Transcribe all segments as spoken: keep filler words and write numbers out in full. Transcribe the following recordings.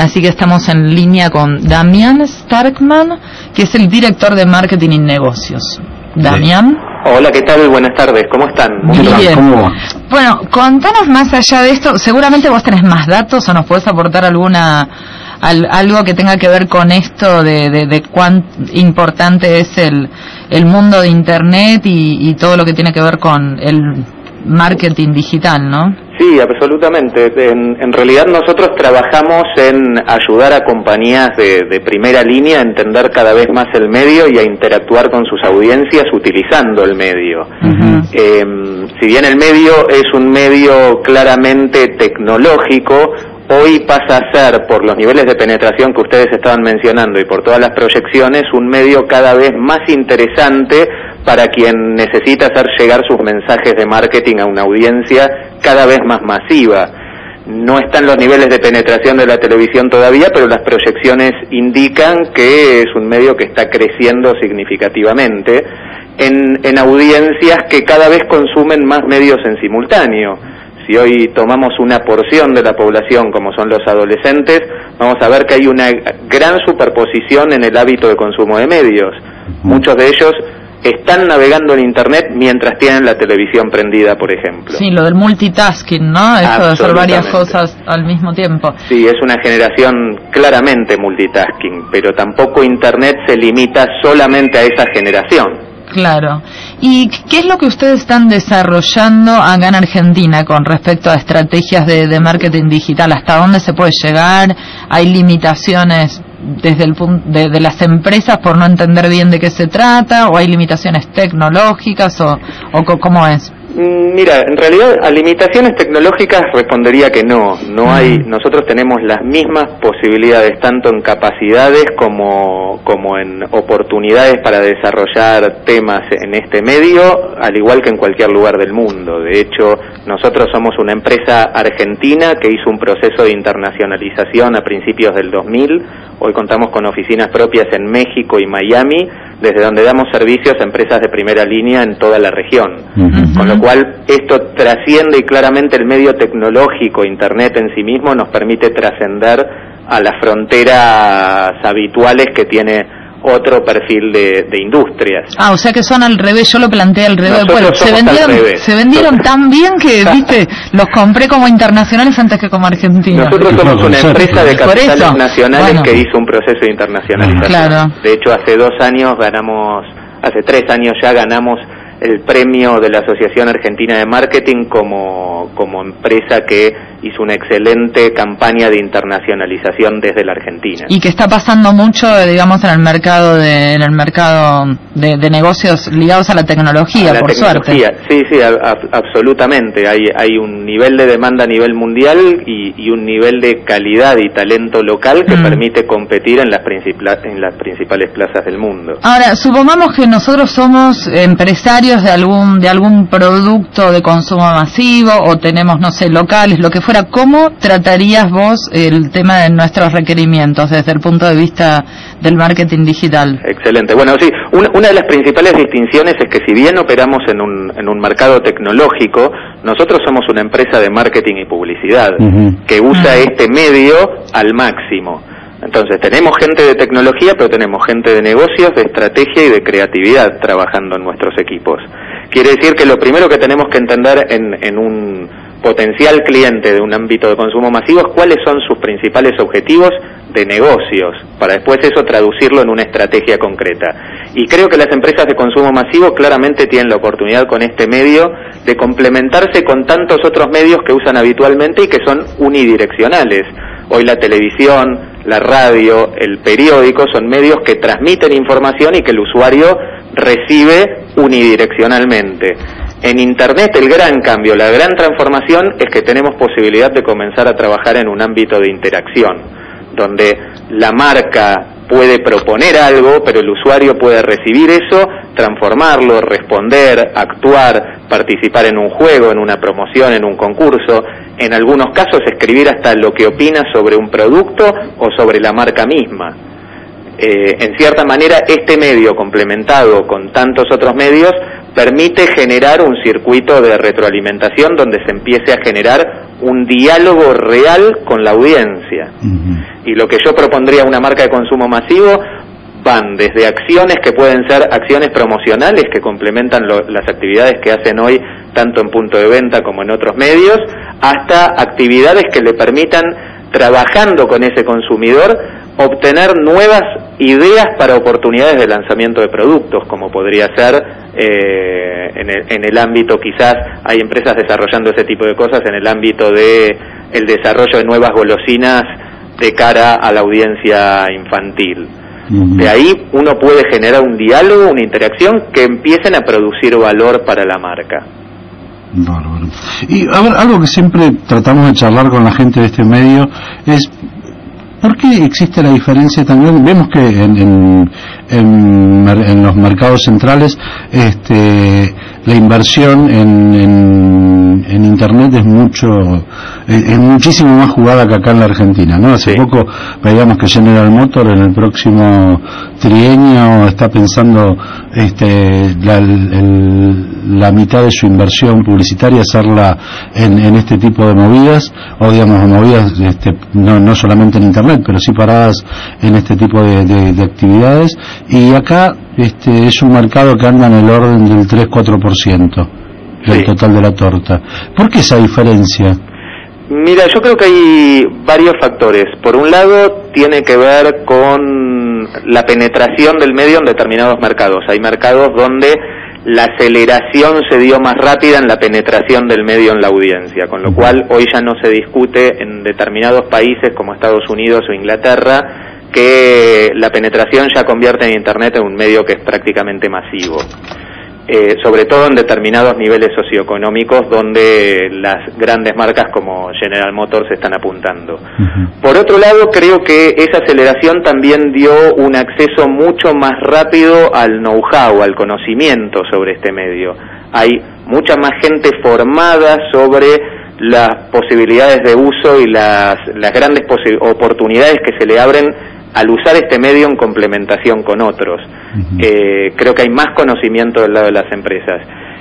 así que estamos en línea con Damián Starkman, que es el director de Marketing y Negocios. Damián. Sí. Hola, ¿qué tal? Buenas tardes, ¿cómo están? Muy bien. ¿Cómo va? Bueno, contanos más allá de esto, seguramente vos tenés más datos o nos podés aportar alguna al, algo que tenga que ver con esto de, de, de cuán importante es el, el mundo de Internet y, y todo lo que tiene que ver con el marketing digital, ¿no? Sí, absolutamente. En, en realidad nosotros trabajamos en ayudar a compañías de, de primera línea a entender cada vez más el medio y a interactuar con sus audiencias utilizando el medio. Uh-huh. Eh, si bien el medio es un medio claramente tecnológico, hoy pasa a ser, por los niveles de penetración que ustedes estaban mencionando y por todas las proyecciones, un medio cada vez más interesante para quien necesita hacer llegar sus mensajes de marketing a una audiencia cada vez más masiva. No están los niveles de penetración de la televisión todavía, pero las proyecciones indican que es un medio que está creciendo significativamente en, en audiencias que cada vez consumen más medios en simultáneo. Si hoy tomamos una porción de la población, como son los adolescentes, vamos a ver que hay una gran superposición en el hábito de consumo de medios. Muchos de ellos están navegando en Internet mientras tienen la televisión prendida, por ejemplo. Sí, lo del multitasking, ¿no? Eso de hacer varias cosas al mismo tiempo. Sí, es una generación claramente multitasking, pero tampoco Internet se limita solamente a esa generación. Claro. ¿Y qué es lo que ustedes están desarrollando acá en Argentina con respecto a estrategias de, de marketing digital? ¿Hasta dónde se puede llegar? ¿Hay limitaciones desde el punto de, de las empresas por no entender bien de qué se trata? ¿O hay limitaciones tecnológicas? ¿O, o cómo es? Mira, en realidad a limitaciones tecnológicas respondería que no. No hay. Nosotros tenemos las mismas posibilidades tanto en capacidades como como en oportunidades para desarrollar temas en este medio, al igual que en cualquier lugar del mundo. De hecho, nosotros somos una empresa argentina que hizo un proceso de internacionalización a principios del dos mil. Hoy contamos con oficinas propias en México y Miami, desde donde damos servicios a empresas de primera línea en toda la región. Uh-huh. Con lo cual, esto trasciende y claramente el medio tecnológico, Internet en sí mismo, nos permite trascender a las fronteras habituales que tiene otro perfil de, de industrias. Ah, o sea que son al revés, yo lo planteé al revés. Bueno, se vendieron, se vendieron tan bien que, viste, los compré como internacionales antes que como argentinos. Nosotros somos una empresa de capitales nacionales bueno. que hizo un proceso de internacionalización. Claro. De hecho, hace dos años ganamos, hace tres años ya ganamos el premio de la Asociación Argentina de Marketing como, como empresa que hizo una excelente campaña de internacionalización desde la Argentina. Y que está pasando mucho, digamos, en el mercado de, en el mercado de, de negocios ligados a la tecnología, a la por tecnología. suerte. Sí, sí, a, a, absolutamente. Hay, hay un nivel de demanda a nivel mundial y, y un nivel de calidad y talento local que mm. permite competir en las, principla, en las principales plazas del mundo. Ahora, supongamos que nosotros somos empresarios de algún de algún producto de consumo masivo o tenemos, no sé, locales, lo que fuera. ¿Cómo tratarías vos el tema de nuestros requerimientos desde el punto de vista del marketing digital? Excelente. Bueno, sí, una, una de las principales distinciones es que si bien operamos en un, en un mercado tecnológico, nosotros somos una empresa de marketing y publicidad uh-huh. que usa uh-huh. este medio al máximo. Entonces tenemos gente de tecnología, pero tenemos gente de negocios, de estrategia y de creatividad trabajando en nuestros equipos. Quiere decir que lo primero que tenemos que entender en, en un potencial cliente de un ámbito de consumo masivo es cuáles son sus principales objetivos de negocios, para después eso traducirlo en una estrategia concreta. Y creo que las empresas de consumo masivo claramente tienen la oportunidad con este medio de complementarse con tantos otros medios que usan habitualmente y que son unidireccionales. Hoy la televisión, la radio, el periódico son medios que transmiten información y que el usuario recibe unidireccionalmente. En Internet el gran cambio, la gran transformación es que tenemos posibilidad de comenzar a trabajar en un ámbito de interacción, donde la marca puede proponer algo, pero el usuario puede recibir eso, transformarlo, responder, actuar, participar en un juego, en una promoción, en un concurso, en algunos casos escribir hasta lo que opina sobre un producto o sobre la marca misma. Eh, en cierta manera, este medio complementado con tantos otros medios permite generar un circuito de retroalimentación donde se empiece a generar un diálogo real con la audiencia. Uh-huh. Y lo que yo propondría a una marca de consumo masivo van desde acciones que pueden ser acciones promocionales que complementan lo, las actividades que hacen hoy tanto en punto de venta como en otros medios, hasta actividades que le permitan, trabajando con ese consumidor, obtener nuevas ideas para oportunidades de lanzamiento de productos, como podría ser eh, en, el, en el ámbito, quizás hay empresas desarrollando ese tipo de cosas en el ámbito de el desarrollo de nuevas golosinas de cara a la audiencia infantil. Uh-huh. De ahí uno puede generar un diálogo, una interacción que empiecen a producir valor para la marca. Bárbaro. Y a ver, algo que siempre tratamos de charlar con la gente de este medio es ¿por qué existe la diferencia también? Vemos que en, en, en, en los mercados centrales este, la inversión en, en, en Internet es mucho es, es muchísimo más jugada que acá en la Argentina, ¿no? Hace sí. poco veíamos que General Motors en el próximo trienio está pensando este, la, el, la mitad de su inversión publicitaria hacerla en, en este tipo de movidas, o digamos movidas este, no, no solamente en Internet, pero sí paradas en este tipo de, de, de actividades, y acá este es un mercado que anda en el orden del tres a cuatro por ciento del sí. total de la torta. ¿Por qué esa diferencia? Mira, yo creo que hay varios factores. Por un lado, tiene que ver con la penetración del medio en determinados mercados. Hay mercados donde la aceleración se dio más rápida en la penetración del medio en la audiencia, con lo cual hoy ya no se discute en determinados países como Estados Unidos o Inglaterra que la penetración ya convierte en Internet en un medio que es prácticamente masivo, eh, sobre todo en determinados niveles socioeconómicos donde las grandes marcas como General Motors están apuntando. Uh-huh. Por otro lado, creo que esa aceleración también dio un acceso mucho más rápido al know-how, al conocimiento sobre este medio. Hay mucha más gente formada sobre las posibilidades de uso y las, las grandes posi- oportunidades que se le abren al usar este medio en complementación con otros. Uh-huh. Eh, creo que hay más conocimiento del lado de las empresas.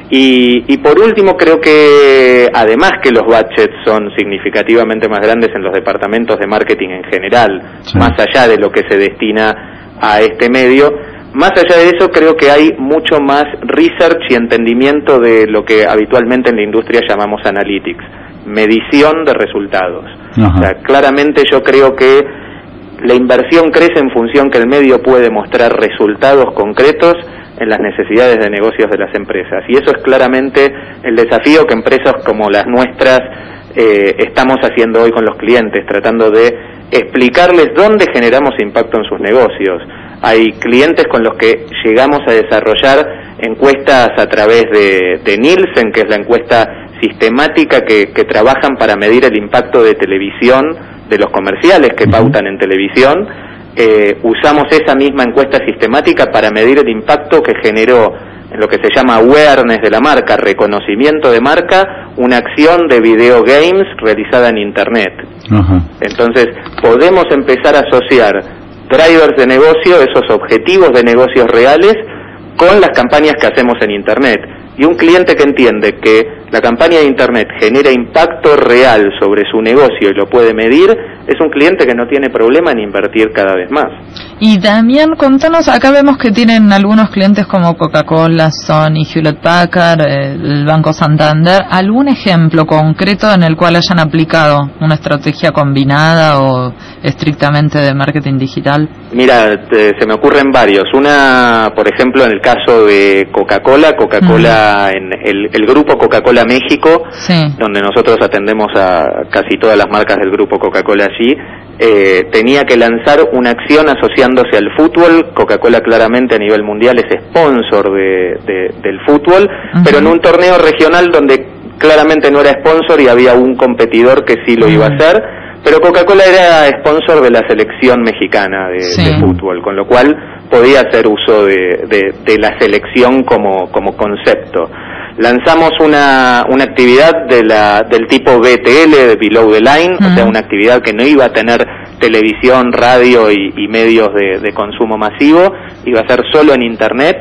Y, y por último, creo que además que los budgets son significativamente más grandes en los departamentos de marketing en general, sí. más allá de lo que se destina a este medio, más allá de eso creo que hay mucho más research y entendimiento de lo que habitualmente en la industria llamamos analytics, medición de resultados. Uh-huh. O sea, claramente yo creo que la inversión crece en función que el medio puede mostrar resultados concretos en las necesidades de negocios de las empresas. Y eso es claramente el desafío que empresas como las nuestras eh, estamos haciendo hoy con los clientes, tratando de explicarles dónde generamos impacto en sus negocios. Hay clientes con los que llegamos a desarrollar encuestas a través de, de Nielsen, que es la encuesta sistemática que, que trabajan para medir el impacto de televisión, de los comerciales que pautan en televisión. Eh, usamos esa misma encuesta sistemática para medir el impacto que generó en lo que se llama awareness de la marca, reconocimiento de marca, una acción de video games realizada en Internet. Uh-huh. Entonces, podemos empezar a asociar drivers de negocio, esos objetivos de negocios reales, con las campañas que hacemos en Internet. Y un cliente que entiende que la campaña de Internet genera impacto real sobre su negocio y lo puede medir, es un cliente que no tiene problema en invertir cada vez más. Y Damián, contanos, acá vemos que tienen algunos clientes como Coca-Cola, Sony, Hewlett Packard, el Banco Santander. ¿Algún ejemplo concreto en el cual hayan aplicado una estrategia combinada o estrictamente de marketing digital? Mira, te, se me ocurren varios. Una, por ejemplo, en el caso de Coca-Cola, Coca-Cola, mm. en el, el grupo Coca-Cola México, sí. donde nosotros atendemos a casi todas las marcas del grupo Coca-Cola allí, eh, tenía que lanzar una acción asociándose al fútbol. Coca-Cola claramente a nivel mundial es sponsor de, de, del fútbol, uh-huh. pero en un torneo regional donde claramente no era sponsor y había un competidor que sí lo uh-huh. iba a hacer, pero Coca-Cola era sponsor de la selección mexicana de, sí. de fútbol, con lo cual podía hacer uso de, de, de la selección como, como concepto. Lanzamos una, una actividad de la, del tipo B T L, de Below the Line, uh-huh. o sea, una actividad que no iba a tener televisión, radio y, y medios de, de consumo masivo, iba a ser solo en Internet,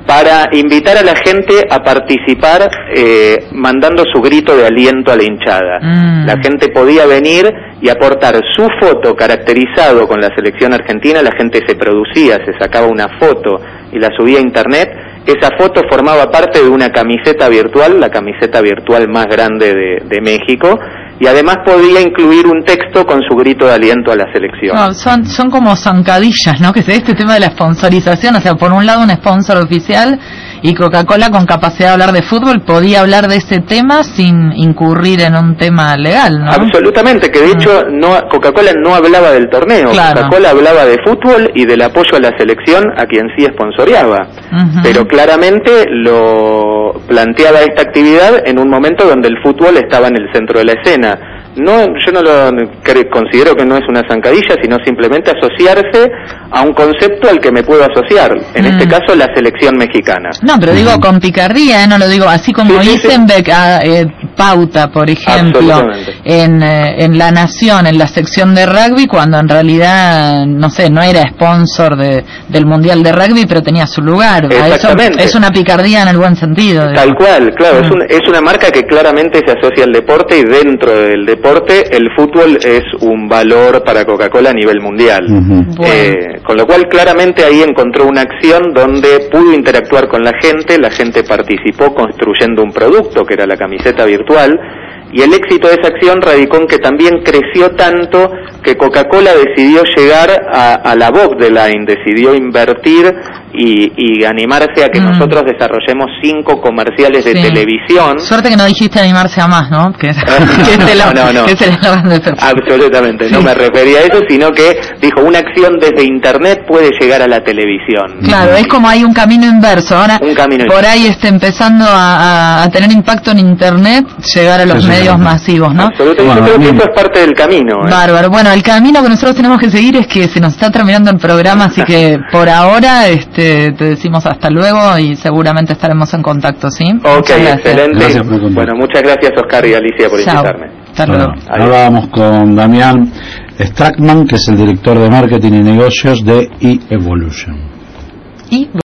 para invitar a la gente a participar eh, mandando su grito de aliento a la hinchada. Mm. La gente podía venir y aportar su foto caracterizado con la selección argentina, la gente se producía, se sacaba una foto y la subía a internet. Esa foto formaba parte de una camiseta virtual, la camiseta virtual más grande de, de México, y además podía incluir un texto con su grito de aliento a la selección. No, son, son como zancadillas, ¿no? Que es este tema de la sponsorización, o sea, por un lado un sponsor oficial y Coca-Cola con capacidad de hablar de fútbol podía hablar de ese tema sin incurrir en un tema legal, ¿no? Absolutamente, que de hecho no, Coca-Cola no hablaba del torneo, claro. Coca-Cola hablaba de fútbol y del apoyo a la selección a quien sí esponsoreaba, uh-huh. Pero claramente lo planteaba esta actividad en un momento donde el fútbol estaba en el centro de la escena. No, yo no lo considero que no es una zancadilla, sino simplemente asociarse a un concepto al que me puedo asociar, en mm. este caso la selección mexicana. No, pero digo con picardía, ¿eh? No lo digo así como sí, Isenbeck sí, sí. A, eh, pauta, por ejemplo, en, eh, en La Nación, en la sección de rugby, cuando en realidad, no sé, no era sponsor de, del Mundial de Rugby, pero tenía su lugar. Exactamente. Eso es una picardía en el buen sentido. Tal digo. cual, claro, mm. es, un, es una marca que claramente se asocia al deporte y dentro del deporte deporte, el fútbol es un valor para Coca-Cola a nivel mundial. Uh-huh. Bueno. Eh, con lo cual claramente ahí encontró una acción donde pudo interactuar con la gente, la gente participó construyendo un producto que era la camiseta virtual, y el éxito de esa acción radicó en que también creció tanto que Coca-Cola decidió llegar a, a la bottom line, decidió invertir y, y animarse a que mm. nosotros desarrollemos cinco comerciales de sí. televisión. Suerte que no dijiste animarse a más, ¿no? Que, que es el, no, no, no. Que es el eslogan de Pepsi. Absolutamente, sí. No me refería a eso, sino que dijo, una acción desde internet puede llegar a la televisión. Claro, es como hay un camino inverso. Ahora, un camino por inverso. ahí está empezando a, a, a tener impacto en internet, llegar a los sí, medios sí. masivos, ¿no? Absolutamente, bueno, yo creo que eso es parte del camino. ¿eh? Bárbaro. Bueno, el camino que nosotros tenemos que seguir es que se nos está terminando el programa, así que por ahora este, te decimos hasta luego y seguramente estaremos en contacto, ¿sí? Ok, excelente. Gracias por bueno, muchas gracias Oscar y Alicia por Chao. invitarme. Hasta luego. Bueno, ahora vamos con Damián Strackman, que es el director de marketing y negocios de eEvolution. Y